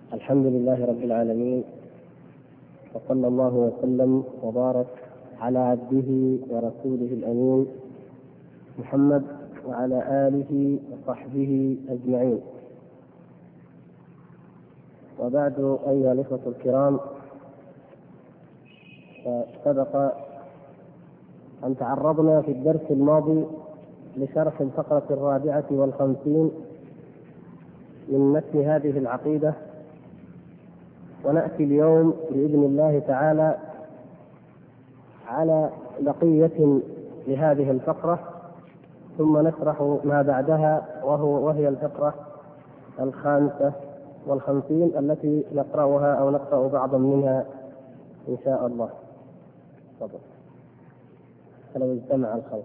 الحمد لله رب العالمين، وصلى الله وسلم وبارك على عبده ورسوله الأمين محمد وعلى آله وصحبه أجمعين. وبعد، أيها الإخوة الكرام، سبق أن تعرضنا في الدرس الماضي لشرح الفقرة 54 من متن هذه العقيدة، ونأتي اليوم بإذن الله تعالى على بقية لهذه الفقرة، ثم نشرح ما بعدها وهي الفقرة 55 التي نقرأها أو نقرأ بعضا منها إن شاء الله. تفضل. فلو اجتمع الخلق.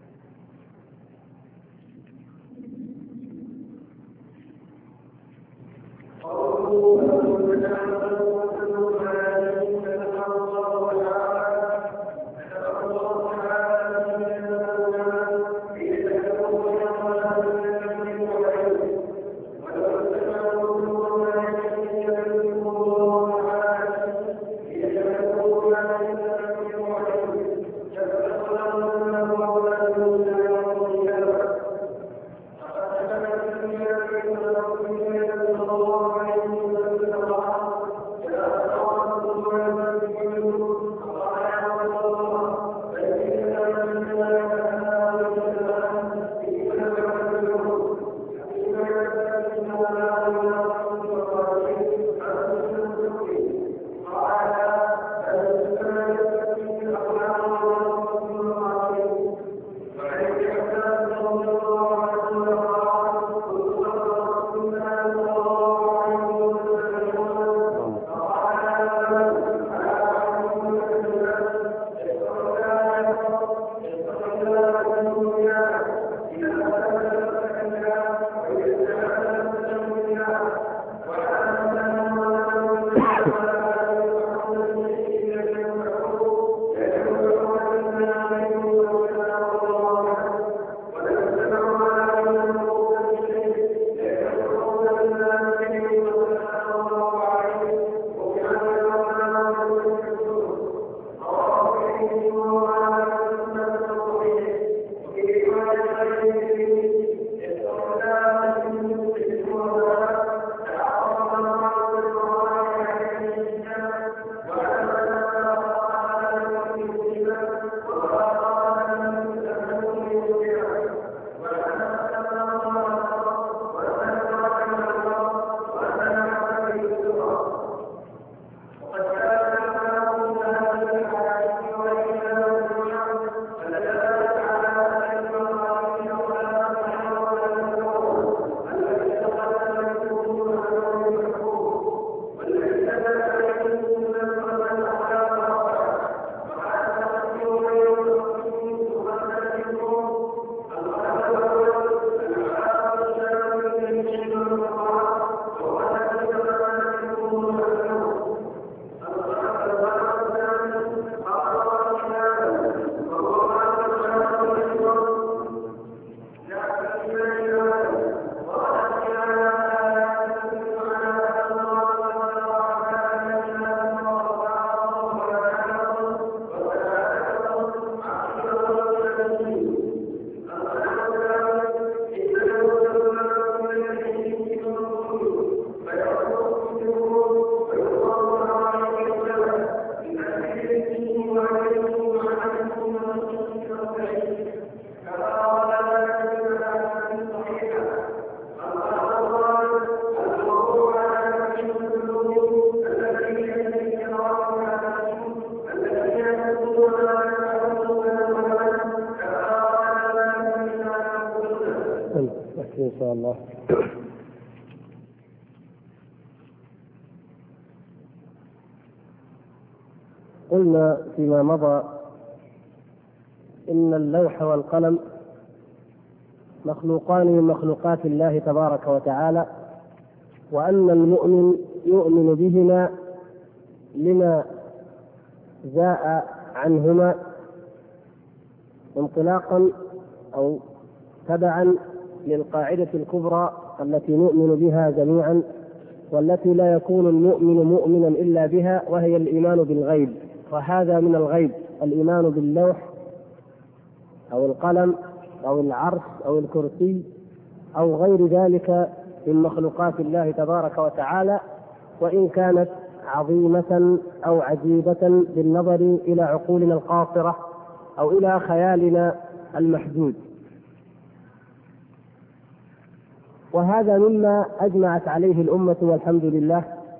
إن شاء الله. قلنا فيما مضى إن اللوح والقلم مخلوقان من مخلوقات الله تبارك وتعالى، وأن المؤمن يؤمن بهما لما جاء عنهما انطلاقا أو تبعا للقاعدة الكبرى التي نؤمن بها جميعا، والتي لا يكون المؤمن مؤمنا إلا بها، وهي الإيمان بالغيب. وهذا من الغيب، الإيمان باللوح أو القلم أو العرش أو الكرسي أو غير ذلك من مخلوقات الله تبارك وتعالى، وإن كانت عظيمة أو عجيبة بالنظر إلى عقولنا القاصرة أو إلى خيالنا المحدود. وهذا مما أجمعت عليه الأمة والحمد لله،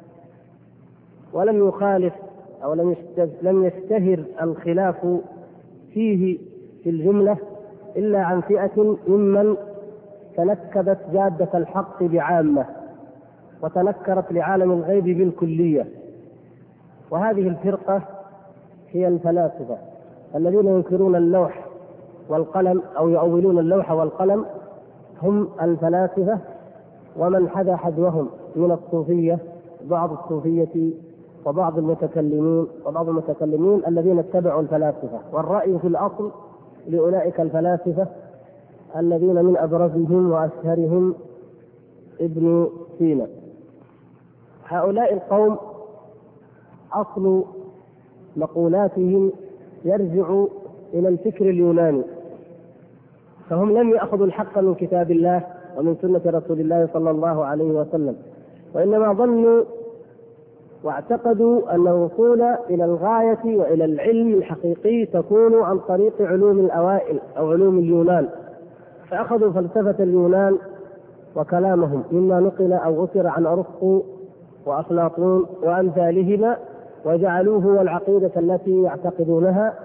ولم يخالف أو لم يشتهر الخلاف فيه في الجملة إلا عن فئة ممن تنكبت جادة الحق بعامة وتنكرت لعالم الغيب بالكلية. وهذه الفرقة هي الفلاسفة الذين ينكرون اللوح والقلم أو يؤولون اللوح والقلم، هم الفلاسفة ومن حذا حذوهم من الصوفية، بعض الصوفية وبعض المتكلمين الذين اتبعوا الفلاسفة. والرأي في الأصل لأولئك الفلاسفة الذين من أبرزهم وأشهرهم ابن سينا. هؤلاء القوم أصل مقولاتهم يرجع إلى الفكر اليوناني، فهم لم يأخذوا الحق من كتاب الله ومن سنة رسول الله صلى الله عليه وسلم، وإنما ظنوا واعتقدوا أن الوصول إلى الغاية وإلى العلم الحقيقي تكون عن طريق علوم الأوائل أو علوم اليونان، فأخذوا فلسفة اليونان وكلامهم مما نقل أو أثر عن أرسطو وأفلاطون وأمثالهما وجعلوه هو العقيدة التي يعتقدونها.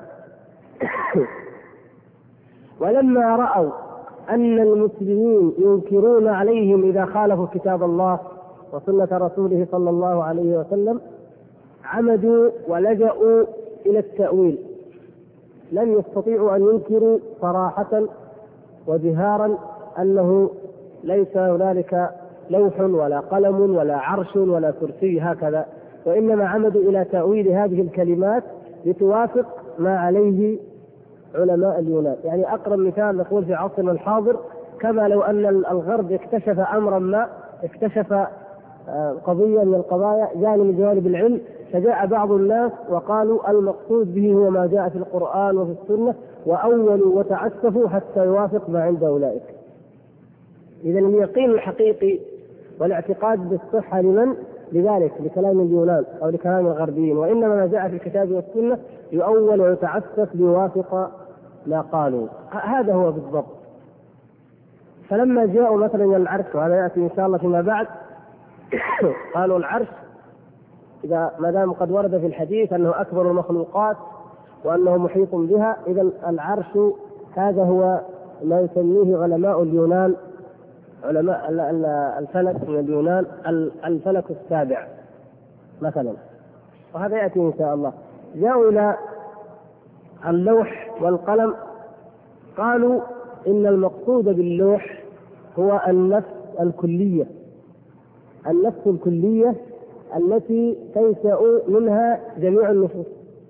ولما رأوا أن المسلمين ينكرون عليهم إذا خالفوا كتاب الله وسنة رسوله صلى الله عليه وسلم، عمدوا ولجأوا إلى التأويل. لم يستطيعوا أن ينكروا صراحة وجهارا أنه ليس هنالك لوح ولا قلم ولا عرش ولا كرسي هكذا، وإنما عمدوا إلى تأويل هذه الكلمات لتوافق ما عليه علماء اليونان. يعني أقرب مثال نقول في عصرنا الحاضر، كما لو أن الغرب اكتشف أمرا ما، اكتشف قضية من القضايا جانب من جوانب العلم، فجاء بعض الناس وقالوا المقصود به هو ما جاء في القرآن وفي السنة، وأولوا وتعسفوا حتى يوافق ما عند أولئك. إذن اليقين الحقيقي والاعتقاد بالصحة لمن؟ لذلك لكلام اليونان أو لكلام الغربيين، وإنما ما جاء في الكتاب والسنة يؤول ويتعسف ليوافق ما قالوا. هذا هو بالضبط. فلما جاءوا مثلا العرش، وهذا يأتي إن شاء الله فيما بعد، قالوا العرش إذا ما دام قد ورد في الحديث أنه أكبر المخلوقات وأنه محيط بها، إذا العرش هذا هو ما يسميه علماء اليونان، علماء الفلك من اليونان، الفلك السابع مثلا. وهذا يأتي إن شاء الله. جاءوا إلى اللوح والقلم، قالوا إن المقصود باللوح هو النفس الكلية، النفس الكلية التي تنشأ منها جميع النفوس.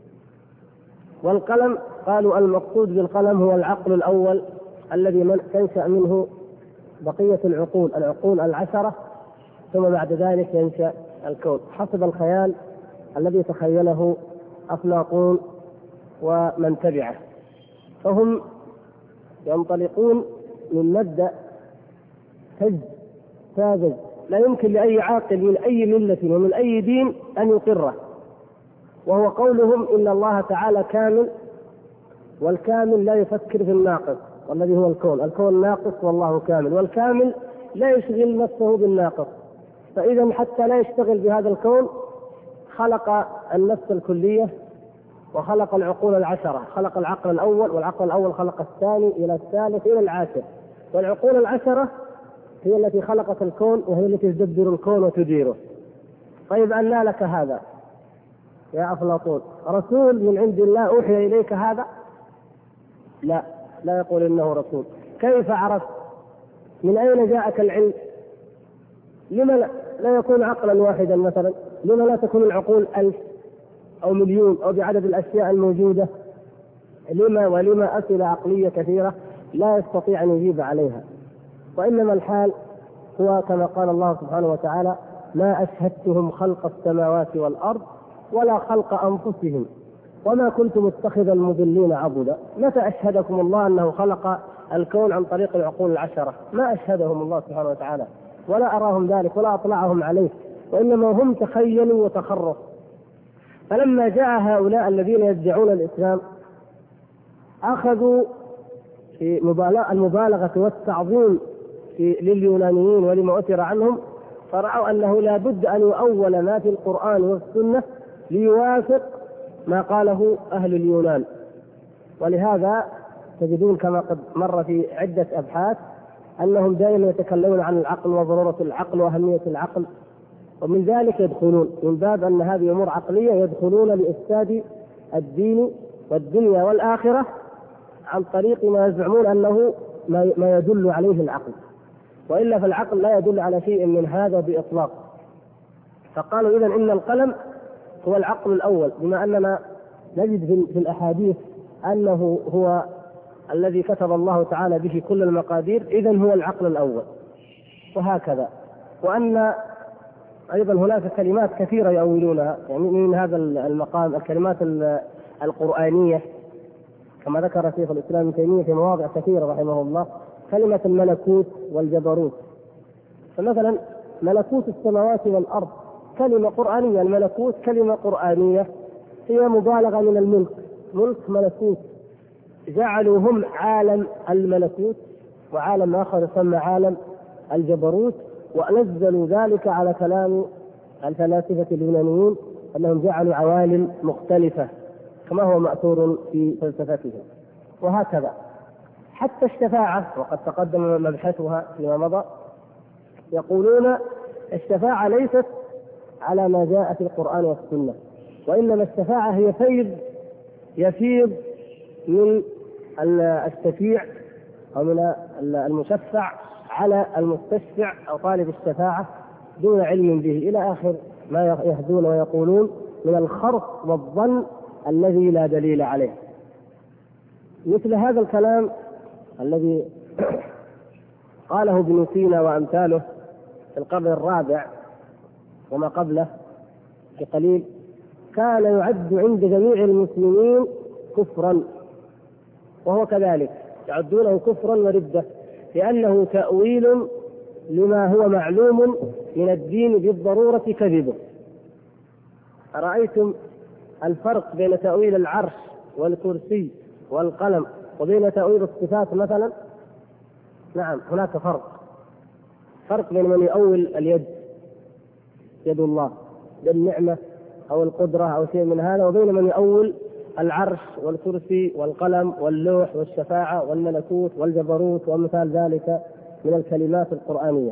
والقلم قالوا المقصود بالقلم هو العقل الأول الذي تنشأ منه بقية العقول العشرة، ثم بعد ذلك ينشأ الكون حسب الخيال الذي تخيله أفلاطون ومن تبعه. فهم ينطلقون من مبدأ ساذج لا يمكن لأي عاقل من أي ملة ومن أي دين أن يقره، وهو قولهم إن الله تعالى كامل، والكامل لا يفكر في الناقص والذي هو الكون ناقص والله كامل، والكامل لا يشغل نفسه بالناقص. فإذا حتى لا يشتغل بهذا الكون خلق النفس الكلية وخلق العقول العشرة، خلق العقل الأول، والعقل الأول خلق الثاني إلى الثالث إلى العاشر، والعقول العشرة هي التي خلقت الكون وهي التي تدبر الكون وتديره. طيب أنى لك هذا يا أفلاطون؟ رسول من عند الله أوحي إليك هذا؟ لا يقول إنه رسول. كيف عرفت؟ من أين جاءك العلم؟ لما لا يكون عقلا واحدا مثلا؟ لما لا تكون العقول 1000 أو مليون أو بعدد الأشياء الموجودة؟ ولما أسئلة عقلية كثيرة لا يستطيع أن يجيب عليها. وإنما الحال هو كما قال الله سبحانه وتعالى: ما أشهدتهم خلق السماوات والأرض ولا خلق أنفسهم وما كنت متخذ المضلين عضدا. متى أشهدكم الله أنه خلق الكون عن طريق العقول العشرة؟ ما أشهدهم الله سبحانه وتعالى ولا أراهم ذلك ولا أطلعهم عليه، وإنما هم تخيلوا وتخرصوا. فلما جاء هؤلاء الذين يدعون الإسلام أخذوا في المبالغة والتعظيم لليونانيين ولما أثر عنهم، فرأوا أنه لا بد أن يؤول ما في القرآن والسنة ليوافق ما قاله أهل اليونان. ولهذا تجدون كما قد مر في عدة أبحاث أنهم دائما يتكلمون عن العقل وضرورة العقل وأهمية العقل، ومن ذلك يدخلون من باب أن هذه أمور عقلية يدخلون لإفساد الدين والدنيا والآخرة عن طريق ما يزعمون أنه ما يدل عليه العقل، وإلا فالعقل لا يدل على شيء من هذا بإطلاق. فقالوا إذن إن القلم هو العقل الأول، بما أننا نجد في الأحاديث أنه هو الذي كتب الله تعالى به كل المقادير، إذن هو العقل الأول. وهكذا، وأن أيضا هناك كلمات كثيرة يؤولونها، يعني من هذا المقام الكلمات القرآنية كما ذكر شيخ الإسلام ابن تيمية في مواضع كثيرة رحمه الله، كلمة الملكوت والجبروت. فمثلا ملكوت السماوات والأرض كلمة قرآنية، الملكوت كلمة قرآنية هي مبالغة من الملك، ملك ملكوت، جعلوا هم عالم الملكوت وعالم آخر يسمى عالم الجبروت، ونزلوا ذلك على كلام الفلاسفة اليونانيين أنهم جعلوا عوالم مختلفة كما هو مأثور في فلسفتهم. وهكذا حتى الشفاعة، وقد تقدم مبحثها فيما مضى، يقولون الشفاعة ليست على ما جاء في القرآن والسنة، وإنما الشفاعة هي فيض يفيض من الشفيع أو من المشفع على المستشفع أو طالب الشفاعة دون علم به، إلى آخر ما يهدون ويقولون من الخرق والظن الذي لا دليل عليه. مثل هذا الكلام الذي قاله ابن سينا وأمثاله في القرن الرابع وما قبله بقليل، كان يعد عند جميع المسلمين كفرا، وهو كذلك يعدونه كفرا وردة، لأنه تأويل لما هو معلوم من الدين بالضرورة كذبه. أرأيتم الفرق بين تأويل العرش والكرسي والقلم وبين تأويل الصفات مثلا؟ نعم، هناك فرق بين من يؤول اليد، يد الله بالنعمة أو القدرة أو شيء من هذا، وبين من يؤول العرش والكرسي والقلم واللوح والشفاعة والملكوت والجبروت ومثال ذلك من الكلمات القرآنية.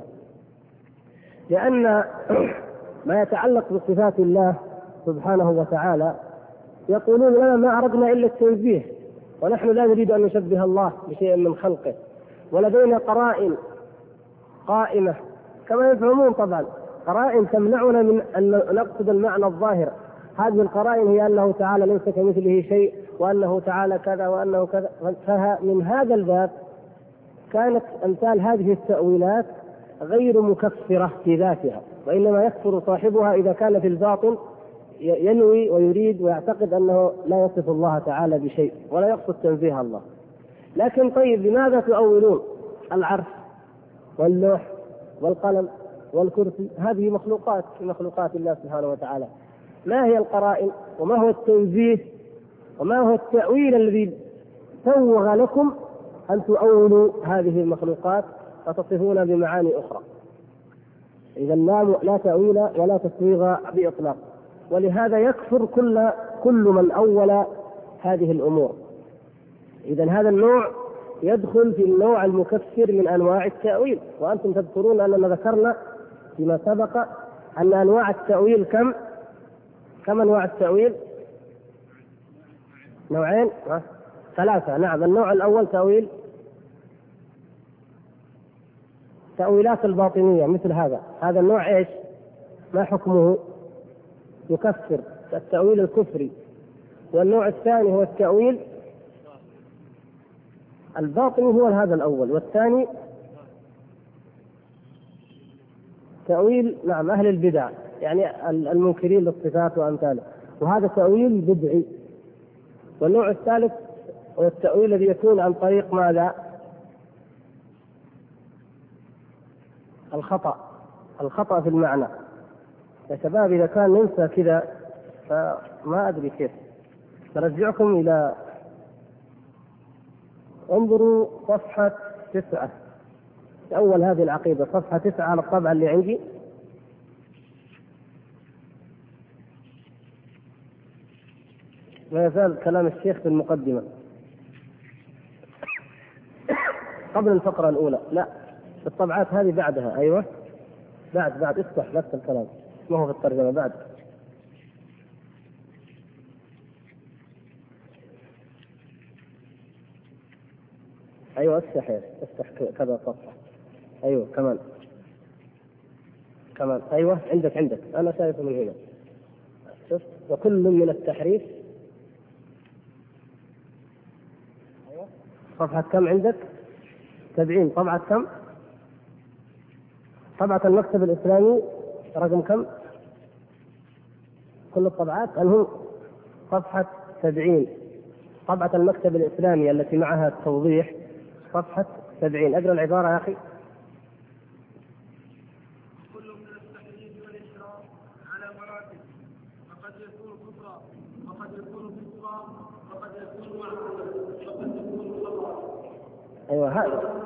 لأن ما يتعلق بصفات الله سبحانه وتعالى يقولون لنا ما أردنا إلا التنزيه، ونحن لا نريد أن نشبه الله بشيء من خلقه، ولدينا قرائن قائمة كما يفهمون طبعا، قرائن تمنعنا من أن نقصد المعنى الظاهر. هذه القرائن هي أنه تعالى ليس كمثله شيء، وأنه تعالى كذا وأنه كذا. فمن هذا الباب كانت أمثال هذه التأويلات غير مكفرة في ذاتها، وإنما يكفر صاحبها إذا كان في الباطن ينوي ويريد ويعتقد أنه لا يصف الله تعالى بشيء ولا يقصد تنزيه الله. لكن طيب، لماذا تؤولون العرش واللوح والقلم والكرسي؟ هذه مخلوقات من مخلوقات الله سبحانه وتعالى. ما هي القرائن وما هو التنزيه وما هو التأويل الذي سوغ لكم أن تؤولوا هذه المخلوقات وتصفون بمعاني أخرى؟ إذا لا تأويل ولا تسويغ بإطلاق. ولهذا يكفر كل من أول هذه الأمور. إذا هذا النوع يدخل في النوع المكفر من أنواع التأويل. وأنتم تذكرون أننا ذكرنا فيما سبق أن أنواع التأويل كم أنواع التأويل؟ نوعين، ثلاثة. نعم، النوع الأول تأويلات الباطنية مثل هذا النوع إيش؟ ما حكمه؟ يكفر، التأويل الكفري. والنوع الثاني هو التأويل الباطني، هو هذا الأول. والثاني تأويل نعم أهل البدع، يعني المنكرين للصفات وأمثاله، وهذا تأويل بدعي. والنوع الثالث هو التأويل الذي يكون عن طريق ماذا؟ الخطأ في المعنى. يا شباب إذا كان ننسى كذا فما أدري كيف. نرجعكم إلى انظروا صفحة 9 أول هذه العقيدة، صفحة 9 على الطبعة اللي عندي. لا يزال كلام الشيخ في المقدمة قبل الفقرة الأولى، لا الطبعات هذه بعدها. أيوة بعد افتح نفس الكلام، ما هو في الترجمة بعد. أيوة افتح كذا صفحة. أيوة كمان أيوة عندك أنا شايفه من هنا. شوف وكل من التحريف. أيوة صفحة كم عندك؟ 70. طبعة كم؟ طبعة المكتب الإسلامي رقم كم؟ كل الطبعات أنه صفحة 70. طبعة المكتب الإسلامي التي معها التوضيح صفحة 70. أقرأ العبارة يا أخي. كل من التحريف والإشراك على مراتب، فقد يكون كفرا، وقد يكون فسقا، وقد يكون معصية، وقد يكون خطأ. أيوة هذا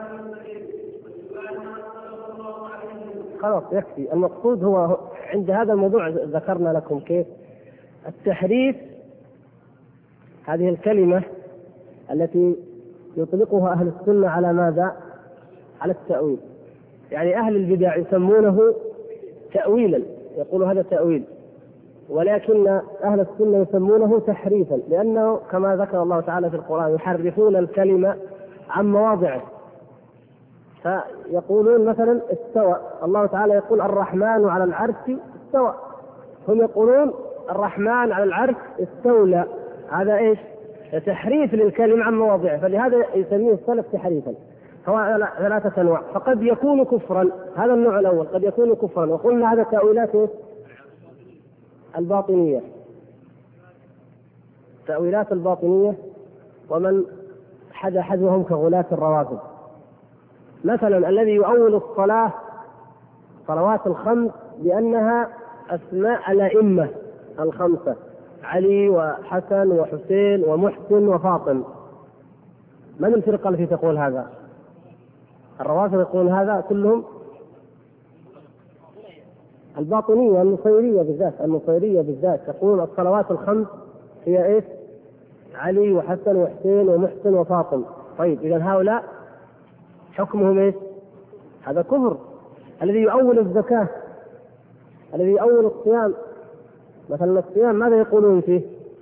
خلاص يكفي. المقصود هو عند هذا الموضوع ذكرنا لكم كيف التحريف، هذه الكلمة التي يطلقها أهل السنة على ماذا؟ على التأويل. يعني أهل البدع يسمونه تأويلا، يقولوا هذا تأويل، ولكن أهل السنة يسمونه تحريفا، لأنه كما ذكر الله تعالى في القرآن يحرفون الكلمة عن مواضعه. فيقولون مثلا استوى، الله تعالى يقول الرحمن على العرش استوى، هم يقولون الرحمن على العرش استولى. هذا ايش؟ تحريف للكلمة عن مواضعه، فلهذا يسميه السلف تحريفا. هو 3 أنواع. فقد يكون كفرا، هذا النوع الأول قد يكون كفرا، وقلنا هذا تأويلات الباطنية، تأويلات الباطنية ومن حذوهم كغلاة الروافض. مثلا الذي يؤول الصلاة صلوات الخمس بأنها أسماء الأئمة الخمسة، علي وحسن وحسين ومحسن وفاطم. من الفرقة التي تقول هذا؟ الروافض يقول هذا كلهم. الباطنية النصيرية بالذات تقول الصلوات الخمس هي ايش؟ علي وحسن وحسين ومحسن وفاطم. طيب إذا هؤلاء حكمهم ايش؟ هذا كفر. الذي يؤول الزكاة، الذي يؤول الصيام، مثلا الصيام ماذا يقولون فيه؟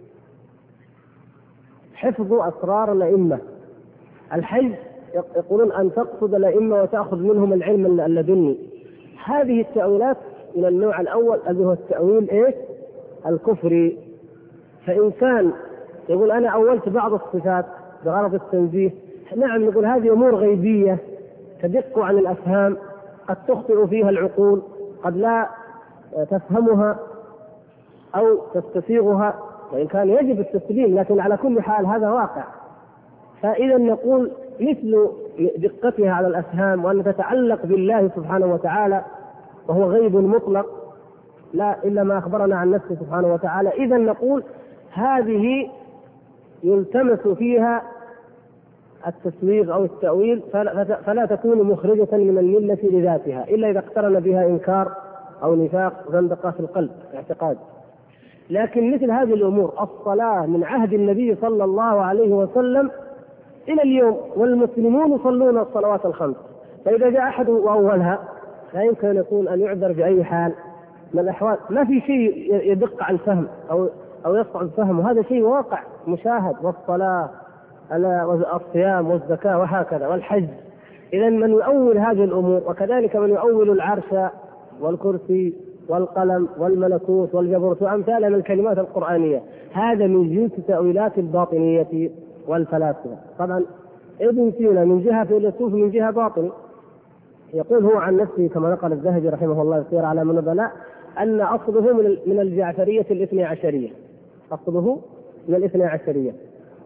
حفظ أسرار الأئمة. الحج يقولون أن تقصد الأئمة وتأخذ منهم العلم اللدني. هذه التأويلات من النوع الأول الذي هو التأويل ايش؟ الكفري. فإن كان يقول أنا أولت بعض الصفات بغرض التنزيه، نعم نقول هذه أمور غيبية تدق عن الأفهام، قد تخطئ فيها العقول، قد لا تفهمها أو تستسيغها، وإن كان يجب التسليم، لكن على كل حال هذا واقع. فإذا نقول مثل دقتها على الأفهام وأن تتعلق بالله سبحانه وتعالى وهو غيب مطلق لا إلا ما أخبرنا عن نفسه سبحانه وتعالى، إذا نقول هذه يلتمس فيها التسويغ أو التأويل، فلا تكون مخرجة من الملة لذاتها إلا إذا اقترن بها إنكار أو نفاق زندقة في القلب اعتقاد. لكن مثل هذه الأمور، الصلاة من عهد النبي صلى الله عليه وسلم إلى اليوم والمسلمون يصلون الصلوات الخمس، فإذا جاء أحد وأولها لا يمكن أن يكون أن يعذر بأي حال من الأحوال. ما في شيء يدق عن فهم أو يصعب فهمه، هذا شيء واقع مشاهد. والصلاة الصيام والزكاة وهكذا والحج. إذا من يؤول هذه الأمور، وكذلك من يؤول العرش والكرسي والقلم والملكوت والجبروت وأمثال من الكلمات القرآنية، هذا من جنس تأويلات الباطنية والفلاسفة. طبعا ابن سينا من جهة فيلسوف من جهة باطني، يقول هو عن نفسه كما نقل الذهبي رحمه الله في سير أعلام النبلاء أن أصله من الجعفرية الاثني عشرية، أصله من الاثني عشرية،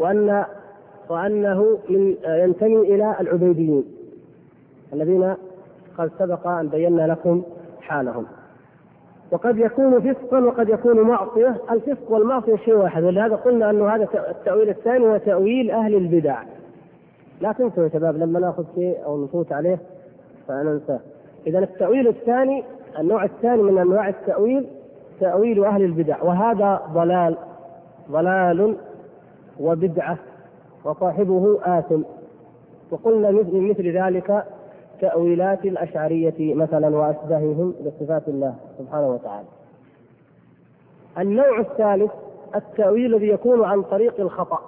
وأنه ينتمي إلى العبيديين الذين قد سبق أن بينا لكم حالهم. وقد يكون فسقا وقد يكون معصية. الفسق والمعصية شيء واحد، ولهذا قلنا أنه هذا التأويل الثاني هو تأويل أهل البدع. لا تنسوا يا شباب لما ناخذ شيء أو نفوت عليه فننساه. إذا التأويل الثاني، النوع الثاني من أنواع التأويل تأويل أهل البدع، وهذا ضلال وبدعة وصاحبه آثم. وقلنا مثل ذلك تأويلات الأشعرية مثلا وأشباههم بصفات الله سبحانه وتعالى. النوع الثالث التأويل الذي يكون عن طريق الخطأ،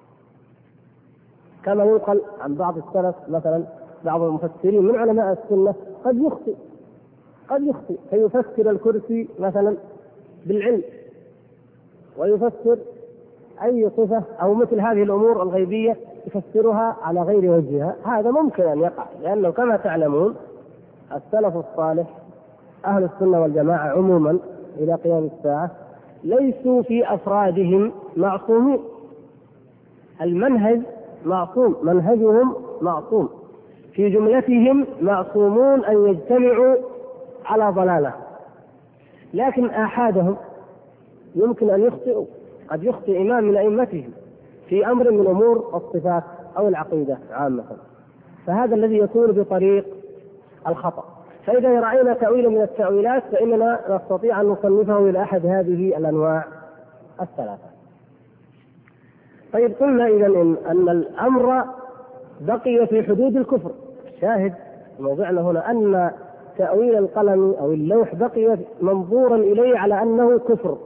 كما ينقل عن بعض السلف مثلا بعض المفسرين من علماء السنة قد يخطئ فيفسر الكرسي مثلا بالعلم، ويفسر أي صفة أو مثل هذه الأمور الغيبية يفسرها على غير وجهها. هذا ممكن أن يقع، لأنه كما تعلمون السلف الصالح أهل السنة والجماعة عموما إلى قيام الساعة ليسوا في أفرادهم معصومين، المنهج معصوم، منهجهم معصوم، في جملتهم معصومون أن يجتمعوا على ضلالة، لكن آحادهم يمكن أن يخطئوا. قد يخطئ إمام من أئمتهم في أمر من أمور الصفات أو العقيدة عامة، فهذا الذي يكون بطريق الخطأ. فإذا رأينا تأويل من التأويلات فإننا نستطيع أن نصنفه إلى أحد هذه الأنواع الثلاثة. طيب قلنا إذن أن الأمر بقي في حدود الكفر. شاهد موضعنا هنا أن تأويل القلم أو اللوح بقي منظورا إليه على أنه كفر.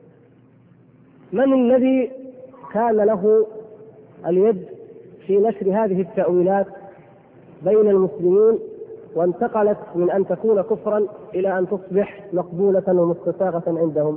من الذي كان له اليد في نشر هذه التأويلات بين المسلمين وانتقلت من أن تكون كفرا إلى أن تصبح مقبولة ومستساغة عندهم؟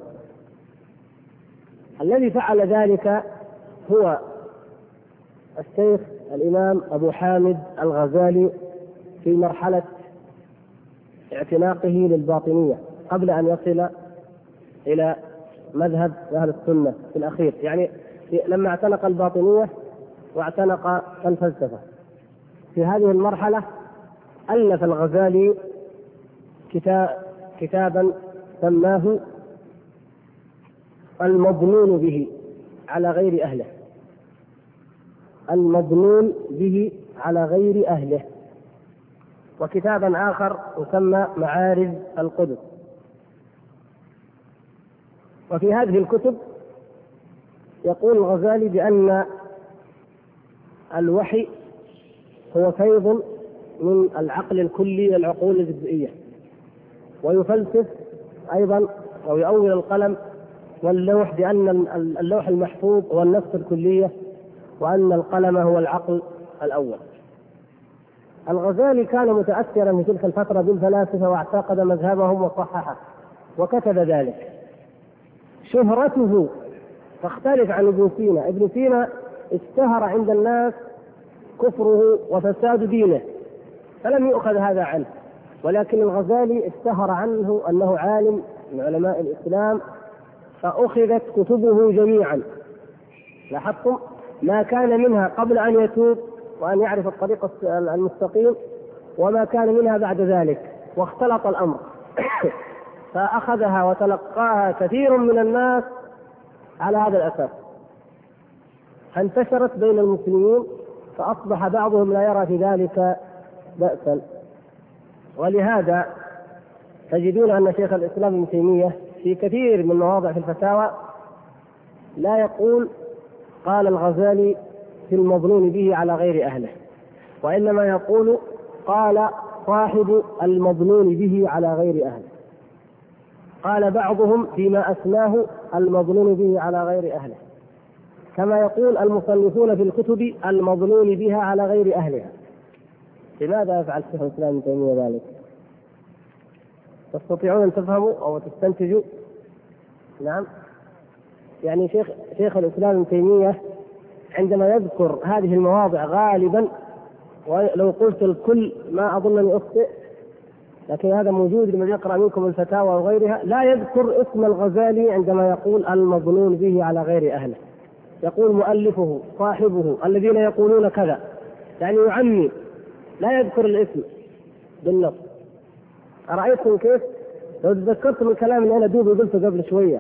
الذي فعل ذلك هو الشيخ الإمام أبو حامد الغزالي في مرحلة اعتناقه للباطنية قبل أن يصل إلى مذهب أهل السنة في الأخير، يعني لما اعتنق الباطنية واعتنق الفلسفة في هذه المرحلة ألف الغزالي كتابا سماه المظنون به على غير أهله، المظنون به على غير أهله، وكتابا آخر يسمى معارج القدس. وفي هذه الكتب يقول الغزالي بأن الوحي هو فيض من العقل الكلي للعقول الجزئية، ويفلسف أيضا أو يؤول القلم واللوح بأن اللوح المحفوظ هو النفس الكلية، وأن القلم هو العقل الأول. الغزالي كان متأثرا في تلك الفترة بالفلاسفة واعتقد مذهبهم وصححه وكتب ذلك. شهرته تختلف عن ابن سينا. ابن سينا اشتهر عند الناس كفره وفساد دينه فلم يؤخذ هذا عنه، ولكن الغزالي اشتهر عنه أنه عالم من علماء الإسلام فأخذت كتبه جميعا. لاحظتم ما كان منها قبل أن يتوب وأن يعرف الطريق المستقيم وما كان منها بعد ذلك، واختلط الأمر فأخذها وتلقاها كثير من الناس على هذا الأساس، فانتشرت بين المسلمين فأصبح بعضهم لا يرى في ذلك بأسا. ولهذا تجدون أن شيخ الإسلام ابن تيمية في كثير من مواضع في الفتاوى لا يقول قال الغزالي في المظنون به على غير أهله، وإنما يقول قال صاحب المظنون به على غير أهله. قال بعضهم فيما أسماه المظنون به على غير أهله، كما يقول المصنفون في الكتب المظنون بها على غير أهلها. لماذا يفعل شيخ الإسلام ابن تيمية ذلك؟ تستطيعون أن تفهموا أو تستنتجوا؟ نعم، يعني شيخ الإسلام ابن تيمية عندما يذكر هذه المواضع غالبا، ولو قلت الكل ما أظنني أخطئ، لكن هذا موجود لمن يقرأ منكم الفتاوى وغيرها. لا يذكر اسم الغزالي عندما يقول المظنون به على غير أهله، يقول مؤلفه صاحبه الذين يقولون كذا، يعني يعمي، لا يذكر الاسم بالنص. أرأيتم كيف؟ لو تذكرتم الكلام اللي أنا دوبي قلته قبل شوية.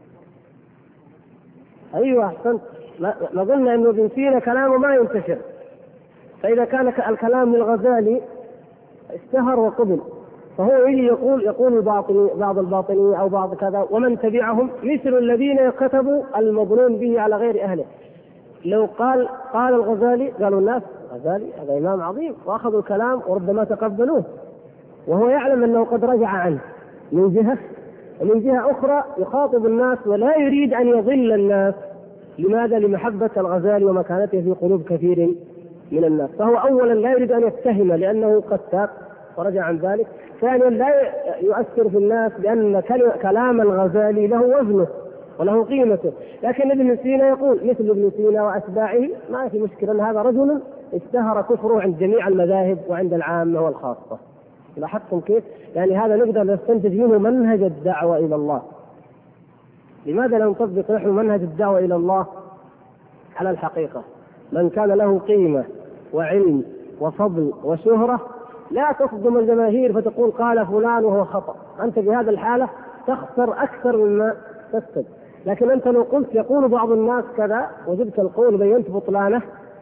أيوة أحسنت، ما قلنا إنه ابن سينا كلامه ما ينتشر، فإذا كان الكلام للغزالي اشتهر وقبل، فهو يجي يقول بعض الباطنية أو بعض كذا ومن تبعهم مثل الذين كتبوا المظنون به على غير أهله. لو قال الغزالي قالوا الناس غزالي هذا إمام عظيم، وأخذوا الكلام وربما تقبلوه، وهو يعلم أنه قد رجع عنه من جهة، ومن جهة أخرى يخاطب الناس ولا يريد أن يضل الناس. لماذا؟ لمحبة الغزالي ومكانته في قلوب كثير من الناس. فهو أولا لا يريد أن يتهم لأنه قد تاب ورجع عن ذلك. ثانيا لا يؤثر في الناس لأن كلام الغزالي له وزنه وله قيمته. لكن ابن سينا يقول مثل ابن سينا وأتباعه ما في مشكلة، أن هذا رجل اشتهر كفره عند جميع المذاهب وعند العامة والخاصة. لاحظتم كيف؟ يعني هذا نقدر نستنتج منه منهج الدعوة إلى الله. لماذا لا نطبق نحن منهج الدعوة إلى الله على الحقيقة؟ من كان له قيمة وعلم وفضل وشهرة لا تصدم الجماهير فتقول قال فلان وهو خطأ، أنت بهذا الحالة تخسر أكثر مما تكسب. لكن أنت لو قلت يقول بعض الناس كذا وجبت القول وبينت بطلانه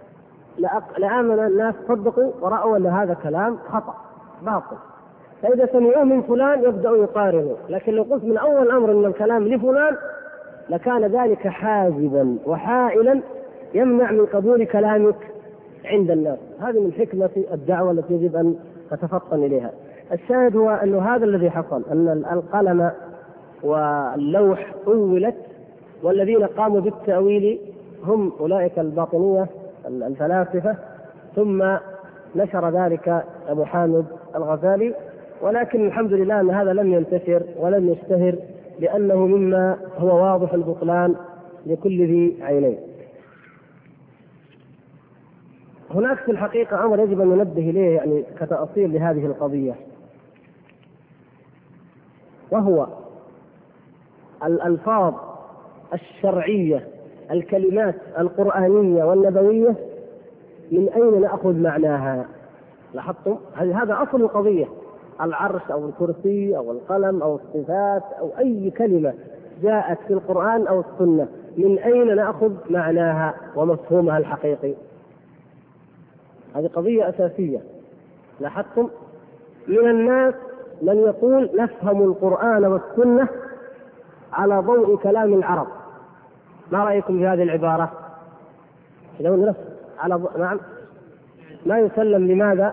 لآمن الناس صدقوا ورأوا أن هذا كلام خطأ باطل، فإذا سمعوه من فلان يبدأوا يقارنوا. لكن لو قلت من أول أمر أن الكلام لفلان لكان ذلك حاجبا وحائلا يمنع من قبول كلامك عند الناس. هذه من حكمة الدعوة التي يجب أن تتفطن إليها. الشاهد هو أن هذا الذي حصل، أن القلم واللوح أولت، والذين قاموا بالتأويل هم أولئك الباطنية الفلاسفة، ثم نشر ذلك أبو حامد الغزالي. ولكن الحمد لله أن هذا لم ينتشر ولم يشتهر، لأنه مما هو واضح البطلان لكل ذي عينين. هناك في الحقيقة أمر يجب أن ننبه إليه يعني كتأصيل لهذه القضية، وهو الألفاظ الشرعية، الكلمات القرآنية والنبوية، من أين نأخذ معناها؟ لاحظتم؟ هذا أصل القضية. العرش أو الكرسي أو القلم أو الصفات أو أي كلمة جاءت في القرآن أو السنة، من أين نأخذ معناها ومفهومها الحقيقي؟ هذه قضية أساسية. لاحظتم؟ من الناس من يقول نفهم القرآن والسنة على ضوء كلام العرب. ما رأيكم في هذه العبارة؟ نعم، ما يسلم. لماذا؟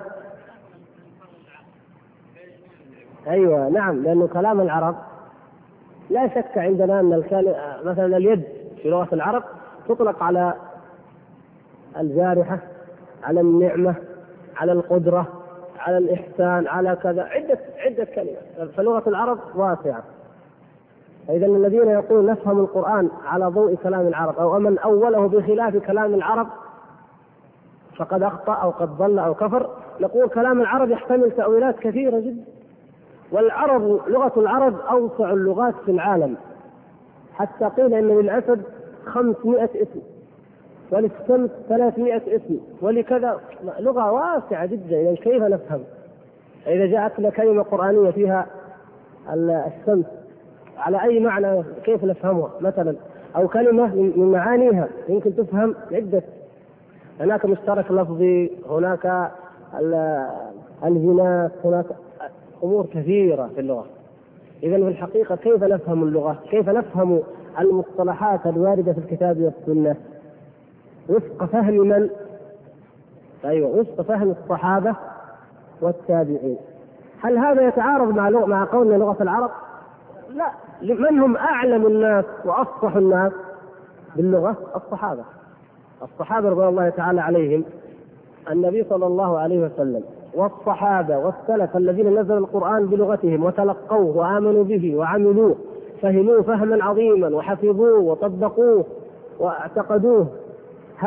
أيوة نعم، لأنه كلام العرب لا شك عندنا أن مثلا اليد في لغة العرب تطلق على الجارحة، على النعمة، على القدرة، على الإحسان، على كذا، عدة كلمات. فلغة العرب واسعة. إذا الذين يقولون نفهم القرآن على ضوء كلام العرب أو من أوله بخلاف كلام العرب فقد أخطأ أو قد ضل أو كفر. نقول كلام العرب يحتمل تأويلات كثيرة جدا، والعرب لغة العرب أوسع اللغات في العالم، حتى قيل إن للأسد 500 اسم، وللشمس 300 اسم، ولكذا. لغة واسعة جدا. إذا كيف نفهم؟ إذا جاءتنا كلمة قرآنية فيها الشمس على أي معنى كيف نفهمها مثلا؟ أو كلمة من معانيها يمكن تفهم عدة، هناك مشترك لفظي، هناك الجناس، هناك أمور كثيرة في اللغة. إذا في الحقيقة كيف نفهم اللغة؟ كيف نفهم المصطلحات الواردة في الكتاب والسنة؟ وفق فهم من؟ أيوة، وفق فهم الصحابة والتابعين. هل هذا يتعارض مع قولنا لغة العرب؟ لا. من هم أعلم الناس وأفصح الناس باللغة؟ الصحابة رضي الله تعالى عليهم. النبي صلى الله عليه وسلم والصحابة والسلف الذين نزل القرآن بلغتهم وتلقوه وآمنوا به وعملوه، فهموه فهما عظيما وحفظوه وطبقوه واعتقدوه،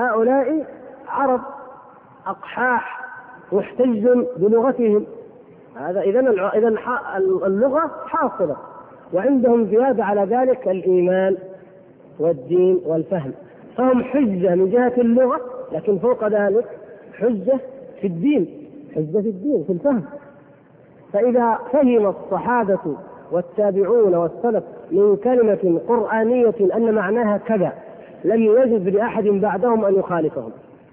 هؤلاء عرب أقحاح محتج بلغتهم، هذا إذا اللغة حاصلة، وعندهم زيادة على ذلك الإيمان والدين والفهم، فهم حجة من جهة اللغة، لكن فوق ذلك حجة في الدين، حجة في الدين في الفهم. فإذا فهم الصحابة والتابعون والسلف من كلمة قرآنية أن معناها كذا لم يجد لأحد بعدهم أن يخالفهم،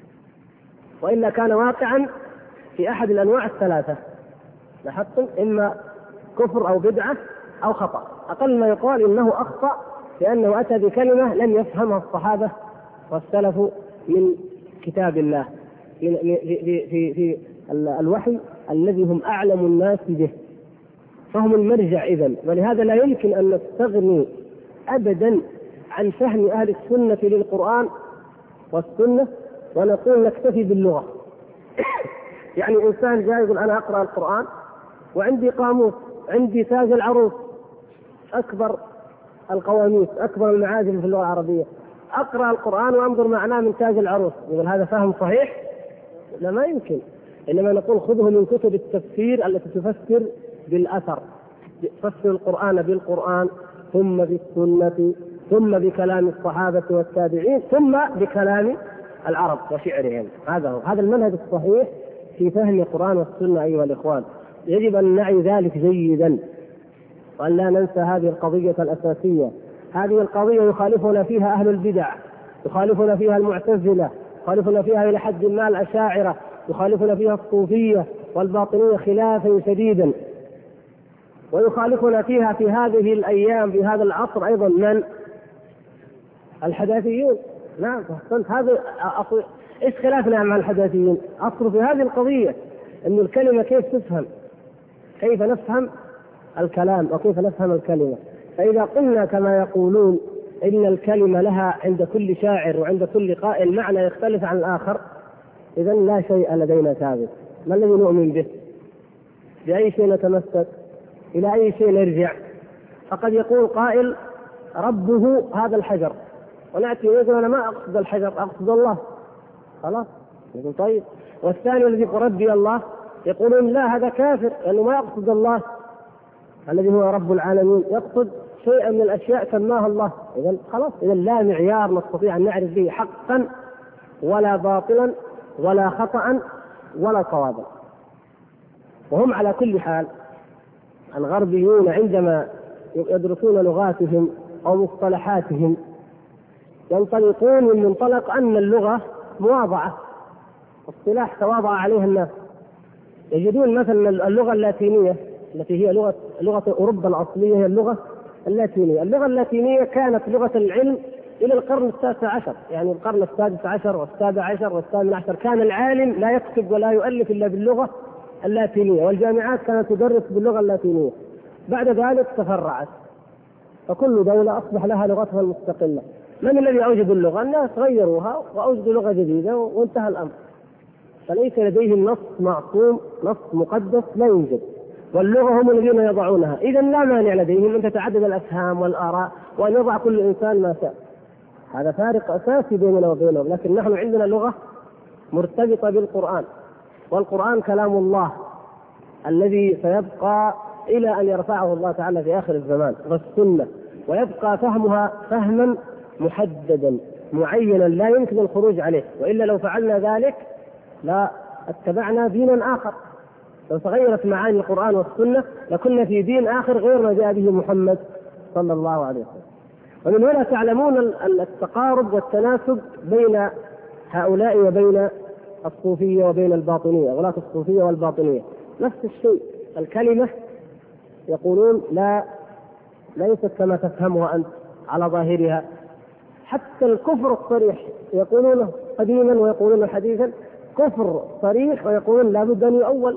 وإلا كان واقعا في أحد الأنواع الثلاثة، لاحظتم، إما كفر أو بدعة أو خطأ. أقل ما يقال إنه أخطأ لأنه أتى بكلمة لم يفهمها الصحابة والسلف من كتاب الله في الوحي الذي هم أعلم الناس به، فهم المرجع إذن. ولهذا لا يمكن أن نستغني أبدا عن فهم أهل السنة للقرآن والسنة ونقول نكتفي باللغة. يعني إنسان جاي يقول أنا أقرأ القرآن وعندي قاموس، عندي تاج العروس، أكبر القواميس، أكبر المعاجم في اللغة العربية، أقرأ القرآن وأنظر معناه من تاج العروس، يقول هذا فهم صحيح؟ لا، ما يمكن. إنما نقول خذه من كتب التفسير التي تفسر بالأثر، تفسر القرآن بالقرآن، ثم بالسنة، ثم بكلام الصحابة والتابعين، ثم بكلام العرب وشعرهم. هذا المنهج الصحيح في فهم القرآن والسنة أيها الإخوان. يجب أن نعي ذلك جيدا، وأن لا ننسى هذه القضية الأساسية. هذه القضية يخالفنا فيها أهل البدع، يخالفنا فيها المعتزلة، يخالفنا فيها إلى حد ما الأشاعرة، يخالفنا فيها الصوفية والباطنية خلافا شديدا، ويخالفنا فيها في هذه الأيام في هذا العصر أيضا من الحداثيون. نعم، هذا إيش خلافنا مع الحداثيين؟ أصل في هذه القضية أن الكلمة كيف تفهم، كيف نفهم الكلام وكيف نفهم الكلمة. فإذا قلنا كما يقولون إن الكلمة لها عند كل شاعر وعند كل قائل معنى يختلف عن الآخر، إذن لا شيء لدينا ثابت. ما الذي نؤمن به؟ بأي شيء نتمسك؟ إلى أي شيء نرجع؟ فقد يقول قائل ربه هذا الحجر، ونأتي ويقول أنا ما أقصد الحجر، أقصد الله. خلاص يقول طيب. والثاني الذي يقول ربي الله يقولون لا، هذا كافر لأنه ما يقصد الله الذي هو رب العالمين، يقصد شيئا من الأشياء سماها الله. إذن خلاص، إذن لا معيار نستطيع أن نعرف به حقا ولا باطلا ولا خطأ ولا صوابا. وهم على كل حال الغربيون عندما يدرسون لغاتهم أو مصطلحاتهم ينطلقون من منطلق أن اللغة مواضعة، اصطلاح تواضع عليها الناس. يجدون مثلا اللغة اللاتينية التي هي لغة أوروبا الأصلية هي اللغة اللاتينية. اللغة اللاتينية كانت لغة العلم إلى القرن التاسع عشر، يعني القرن السادس عشر والسابع عشر والثامن عشر، كان العالم لا يكتب ولا يؤلف إلا باللغة اللاتينية، والجامعات كانت تدرس باللغة اللاتينية. بعد ذلك تفرعت، فكل دولة أصبح لها لغتها المستقلة. من الذي أوجد اللغة؟ الناس غيروها وأوجدوا لغة جديدة وانتهى الأمر. فليس لديهم نص معصوم، نص مقدس لا يوجد، واللغة هم الذين يضعونها. إذن لا مانع لديهم أن تتعدد الأفهام والآراء وأن يضع كل إنسان ما شاء. هذا فارق أساسي بيننا وبينهم. لكن نحن عندنا لغة مرتبطة بالقرآن، والقرآن كلام الله الذي سيبقى إلى أن يرفعه الله تعالى في آخر الزمان، والسنة، ويبقى فهمها فهما محددا معينا لا يمكن الخروج عليه. وإلا لو فعلنا ذلك لا اتبعنا دينا آخر، لو تغيرت معاني القرآن والسنة لكنا في دين آخر غير ما جاء به محمد صلى الله عليه وسلم. ومن هنا تعلمون التقارب والتناسب بين هؤلاء وبين الصوفية وبين الباطنية، غلاة الصوفية والباطنية نفس الشيء. الكلمة يقولون لا ليست كما تفهمها أنت على ظاهرها. حتى الكفر الصريح يقولونه قديما ويقولون حديثا كفر صريح، ويقولون لا بد أن يؤول.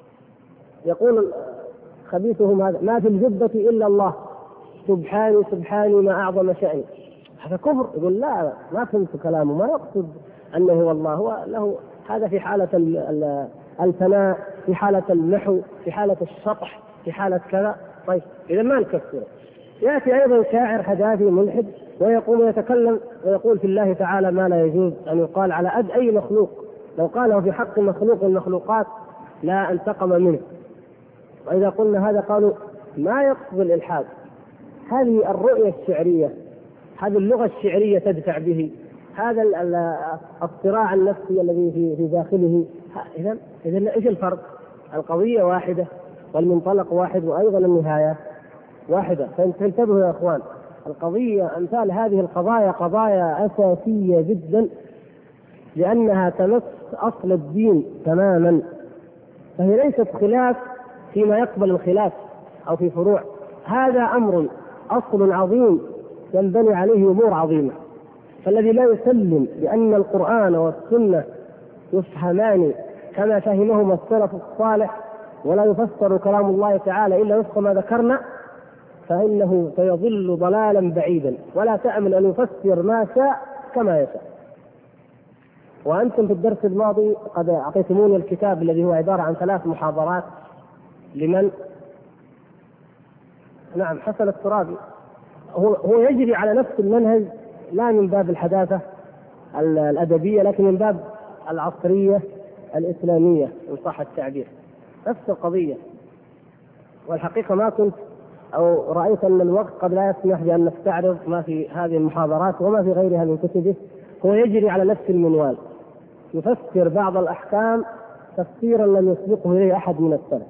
يقول خبيثهم هذا ما في الجبة إلا الله، سبحاني سبحاني ما أعظم شأني. هذا كفر. يقول لا، ما فهمت كلامه، ما يقصد أنه هو الله، هو له هذا في حالة الفناء، في حالة المحو، في حالة الشطح، في حالة كذا. طيب إذا ما نكفره. يأتي أيضا شاعر حداثي ملحد ويقوم يتكلم ويقول في الله تعالى ما لا يجوز أن يقال على أي مخلوق، لو قاله في حق مخلوق من المخلوقات لا انتقم منه. وإذا قلنا هذا قالوا ما يقصد الإلحاد، هذه الرؤية الشعرية، هذه اللغة الشعرية تدفع به، هذا الصراع النفسي الذي في داخله. إذا إيش الفرق؟ القضية واحدة والمنطلق واحد وأيضا النهاية واحدة. فانتبهوا يا أخوان، القضية أمثال هذه القضايا قضايا أساسية جدا، لأنها تمس أصل الدين تماما، فهي ليست خلاف فيما يقبل الخلاف أو في فروع، هذا أمر أصل عظيم ينبني عليه أمور عظيمة. فالذي لا يسلم بأن القرآن والسنة يفهمان كما فهمهما السلف الصالح ولا يفسر كلام الله تعالى إلا وفق ما ذكرنا، فإنه سيضل ضلالا بعيدا، ولا تأمل أن يفسر ما شاء كما يشاء. وأنتم في الدرس الماضي قد أعطيتموني الكتاب الذي هو عبارة عن 3 محاضرات لمن؟ نعم، حسن الترابي. هو يجري على نفس المنهج، لا من باب الحداثة الأدبية لكن من باب العصرية الإسلامية إن صح التعبير، نفس القضية. والحقيقة ما كنت أو رأيت أن الوقت قد لا يسمح بأن نستعرض ما في هذه المحاضرات وما في غيرها من كتبه. هو يجري على نفس المنوال، يفسر بعض الأحكام تفسيرا لم يسبقه إليه أحد من السلف.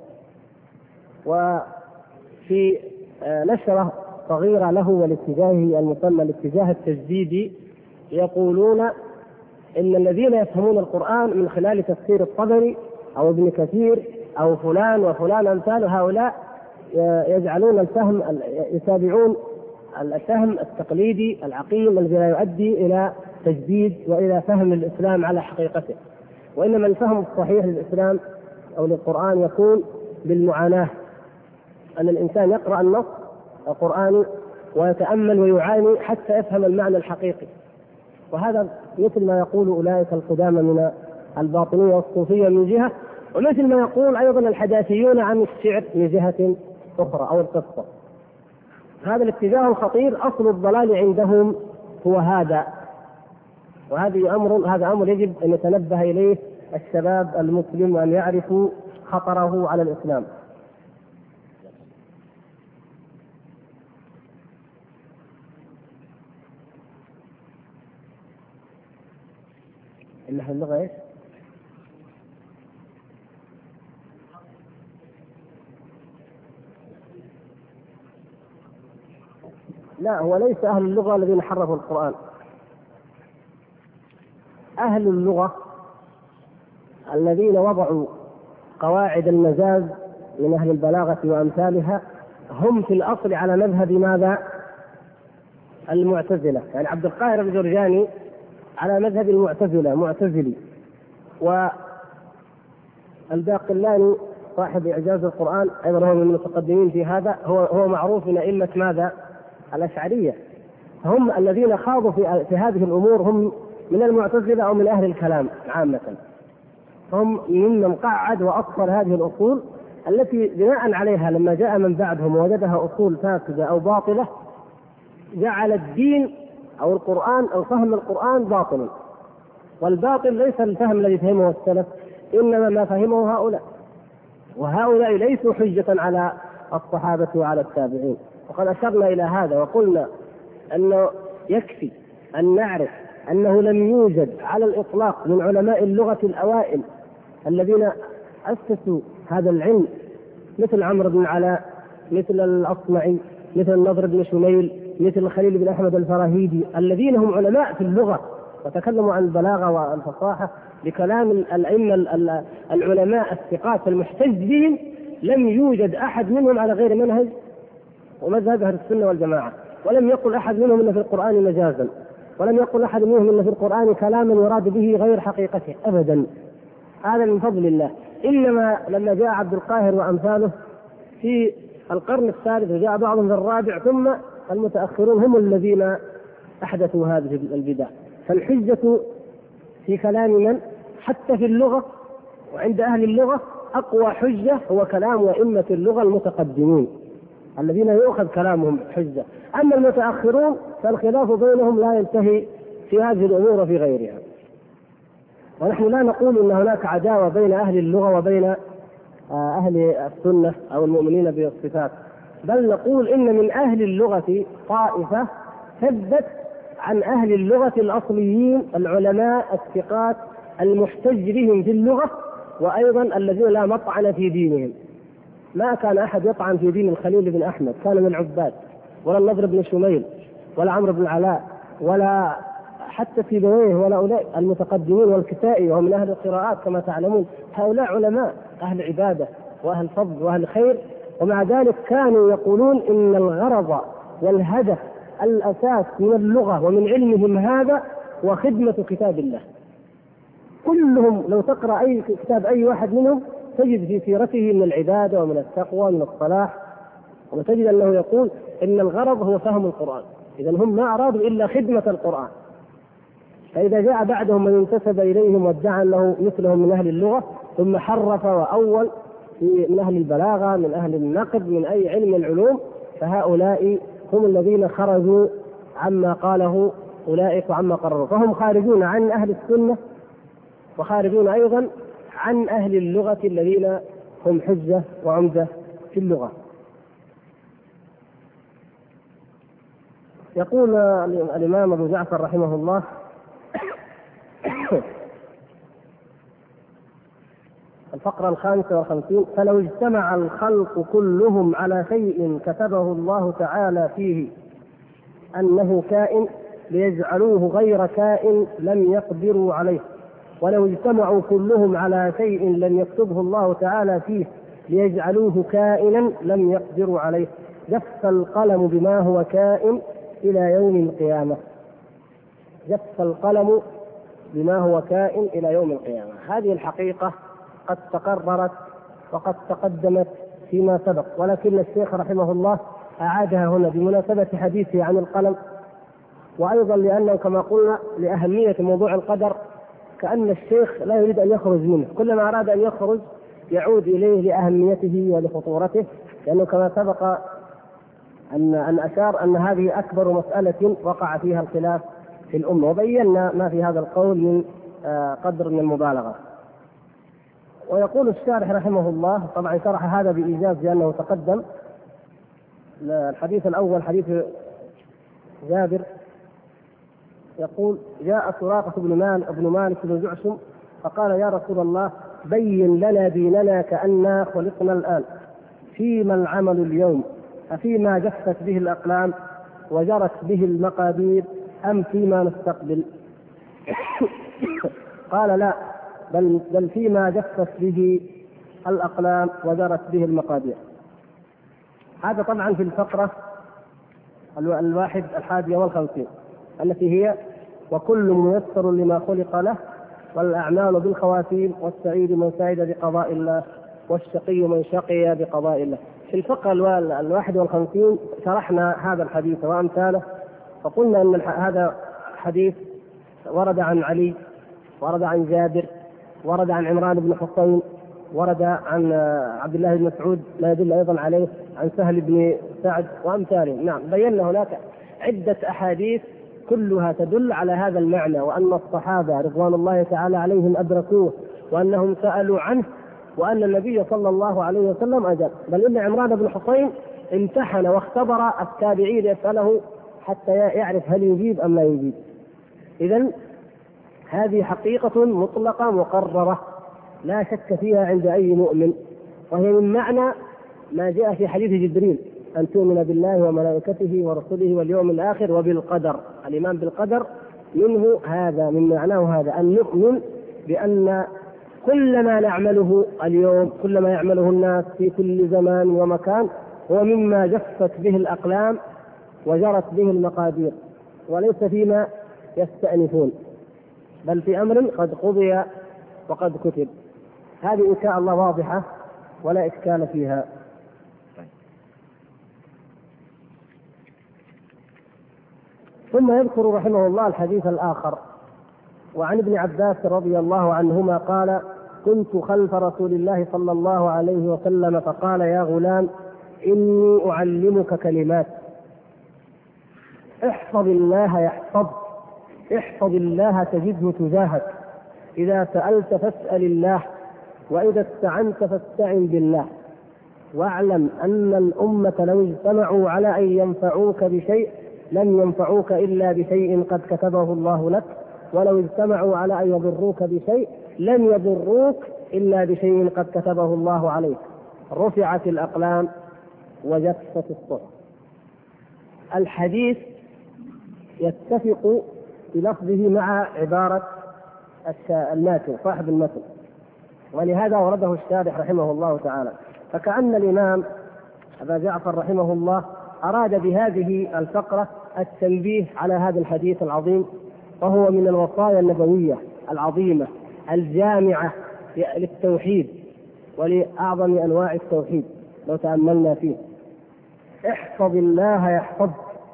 وفي نشرة صغيرة له والاتجاه المسمى الاتجاه التجديدي يقولون إن الذين يفهمون القرآن من خلال تفسير الطبري أو ابن كثير أو فلان وفلان أمثال هؤلاء يجعلون الفهم، يتابعون الفهم التقليدي العقيم الذي لا يؤدي إلى تجديد وإلى فهم الإسلام على حقيقته. وإنما الفهم الصحيح للإسلام أو للقرآن يكون بالمعاناة، أن الإنسان يقرأ النص القرآني ويتأمل ويعاني حتى يفهم المعنى الحقيقي. وهذا مثل ما يقول أولئك القدامى من الباطنية والصوفية من جهة، ومثل ما يقول أيضا الحداثيون عن الشعر من جهة أخرى أو القصة. هذا الاتجاه الخطير أصل الضلال عندهم هو هذا، هذا أمر يجب أن يتنبه إليه الشباب المسلم وأن يعرفوا خطره على الإسلام. اللي اللغة إيش؟ لا، هو ليس أهل اللغة الذين حرفوا القرآن. أهل اللغة الذين وضعوا قواعد المجاز من أهل البلاغة وأمثالها هم في الأصل على مذهب ماذا؟ المعتزلة. يعني عبد القاهر الجرجاني على مذهب المعتزلة معتزلي، والباقلاني صاحب إعجاز القرآن أيضا هو من المتقدمين في هذا، هو معروف من أئمة ماذا؟ الأشعرية. هم الذين خاضوا في هذه الأمور هم من المعتزلة أو من أهل الكلام عامة، هم ممن قعد وأصل هذه الأصول التي بناء عليها لما جاء من بعدهم ووجدها أصول فاسدة أو باطلة جعل الدين أو القرآن أو فهم القرآن باطلا. والباطل ليس الفهم الذي فهمه السلف، إنما ما فهمه هؤلاء، وهؤلاء ليسوا حجة على الصحابة وعلى التابعين. وقد أشرنا إلى هذا وقلنا أنه يكفي أن نعرف أنه لم يوجد على الإطلاق من علماء اللغة الأوائل الذين أسسوا هذا العلم مثل عمرو بن علاء، مثل الأصمعي، مثل النضر بن شميل، مثل خليل بن أحمد الفراهيدي، الذين هم علماء في اللغة وتكلموا عن البلاغة والفصاحة بكلام الأئمة العلماء الثقات المحتج بهم. لم يوجد أحد منهم على غير منهج ومذهب أهل السنة والجماعة، ولم يقل أحد منهم إن في القرآن مجازا، ولم يقل أحد منهم إن في القرآن كلاما يراد به غير حقيقته أبدا. هذا من فضل الله. إنما لما جاء عبد القاهر وأمثاله في القرن الثالث وجاء بعضهم في الرابع، ثم المتأخرون هم الذين أحدثوا هذه البدع. فالحجة في كلام من حتى في اللغة وعند أهل اللغة أقوى حجة هو كلام وإمة اللغة المتقدمين الذين يؤخذ كلامهم حجة. أما المتأخرون فالخلاف بينهم لا ينتهي في هذه الأمور وفي غيرها. ونحن لا نقول أن هناك عداوة بين أهل اللغة وبين أهل السنة أو المؤمنين بالصفات، بل نقول إن من أهل اللغة طائفة ثبت عن أهل اللغة الأصليين العلماء الثقات المحتج بهم في اللغة، وأيضا الذين لا مطعن في دينهم. ما كان أحد يطعن في دين الخليل بن أحمد، كان من العباد، ولا النضر بن شميل ولا عمرو بن العلاء ولا حتى سيبويه ولا أولئك المتقدمين والكسائي وهم من أهل القراءات كما تعلمون. هؤلاء علماء أهل عبادة وأهل فضل وأهل خير، ومع ذلك كانوا يقولون إن الغرض والهدف الأساس من اللغة ومن علمهم هذا وخدمة كتاب الله. كلهم لو تقرأ أي كتاب أي واحد منهم تجد في سيرته من العبادة ومن التقوى من الصلاح، وتجد أنه يقول إن الغرض هو فهم القرآن. إذن هم ما أرادوا إلا خدمة القرآن. فإذا جاء بعدهم من انتسب إليهم وادعى أنه مثلهم من أهل اللغة ثم حرف وأول من أهل البلاغة من أهل النقد من أي علم من العلوم، فهؤلاء هم الذين خرجوا عما قاله أولئك وعما قرروا، فهم خارجون عن أهل السنة وخارجون أيضا عن أهل اللغة الذين هم حجة وعمدة في اللغة. يقول الإمام أبو جعفر رحمه الله: الفقرة 55: فلو اجتمع الخلق كلهم على شيء كتبه الله تعالى فيه أنه كائن ليجعلوه غير كائن لم يقدروا عليه، ولو اجتمعوا كلهم على شيء لم يكتبه الله تعالى فيه ليجعلوه كائنا لم يقدروا عليه، جف القلم بما هو كائن إلى يوم القيامة. جف القلم بما هو كائن إلى يوم القيامة. هذه الحقيقة قد تقررت وقد تقدمت فيما سبق، ولكن الشيخ رحمه الله أعادها هنا بمناسبة حديثه عن القلم، وأيضا لأنه كما قلنا لأهمية موضوع القدر، كأن الشيخ لا يريد أن يخرج منه، كلما أراد أن يخرج يعود إليه لأهميته ولخطورته، لأنه كما سبق أن أشار أن هذه أكبر مسألة وقع فيها الخلاف في الأمة، وبينا ما في هذا القول من قدر من المبالغة. ويقول الشارح رحمه الله، طبعا شرح هذا بإيجاز لأنه تقدم. الحديث الأول حديث جابر، يقول: جاء سراقة بن مالك بن جعشم فقال: يا رسول الله بين لنا ديننا كأننا خلقنا الآن، فيما العمل اليوم؟ أفيما جفت به الأقلام وجرت به المقادير أم فيما نستقبل؟ قال: لا، بل فيما جفت به الأقلام وجرت به المقادير. هذا طبعا في الفقرة 51 التي هي: وكل ميسر لما خلق له والأعمال بالخواتيم والسعيد من سعد بقضاء الله والشقي من شقي بقضاء الله. في الفقرة 51 شرحنا هذا الحديث وأمثاله، فقلنا أن هذا حديث ورد عن علي، ورد عن جابر، ورد عن عمران بن حصين، ورد عن عبد الله بن مسعود لا يدل أيضا عليه، عن سهل بن سعد وأمثاله. نعم، بينا هناك عدة أحاديث كلها تدل على هذا المعنى، وأن الصحابة رضوان الله تعالى عليهم أدركوه، وأنهم سألوا عنه، وأن النبي صلى الله عليه وسلم أجاب. بل إن عمران بن حصين امتحن واختبر التابعين يسأله حتى يعرف هل يجيب أم لا يجيب. إذن هذه حقيقة مطلقة مقررة لا شك فيها عند أي مؤمن، وهي من معنى ما جاء في حديث جبريل: أن تؤمن بالله وملائكته ورسله واليوم الآخر وبالقدر. الإيمان بالقدر منه هذا، من معناه هذا، أن نؤمن بأن كل ما نعمله اليوم، كل ما يعمله الناس في كل زمان ومكان، هو مما جفت به الأقلام وجرت به المقادير، وليس فيما يستأنفون، بل في أمر قد قضي وقد كتب. هذه إن شاء الله واضحة ولا إشكال فيها. ثم يذكر رحمه الله الحديث الآخر، وعن ابن عباس رضي الله عنهما قال: كنت خلف رسول الله صلى الله عليه وسلم فقال: يا غلام إني أعلمك كلمات، احفظ الله يحفظك، احفظ الله تجده تجاهك، إذا سألت فاسأل الله، وإذا استعنت فاستعن بالله، واعلم أن الأمة لو اجتمعوا على أن ينفعوك بشيء لم ينفعوك إلا بشيء قد كتبه الله لك، ولو اجتمعوا على أن يضروك بشيء لم يضروك إلا بشيء قد كتبه الله عليك. رفعت الأقلام وجفت الصحف. الحديث يتفق بلفظه مع عبارة الماتن صاحب المتن، ولهذا ورده الشارح رحمه الله تعالى. فكأن الإمام أبا جعفر رحمه الله أراد بهذه الفقرة التنبيه على هذا الحديث العظيم، وهو من الوصايا النبوية العظيمة الجامعة للتوحيد ولأعظم أنواع التوحيد لو تأملنا فيه. احفظ الله يحفظك.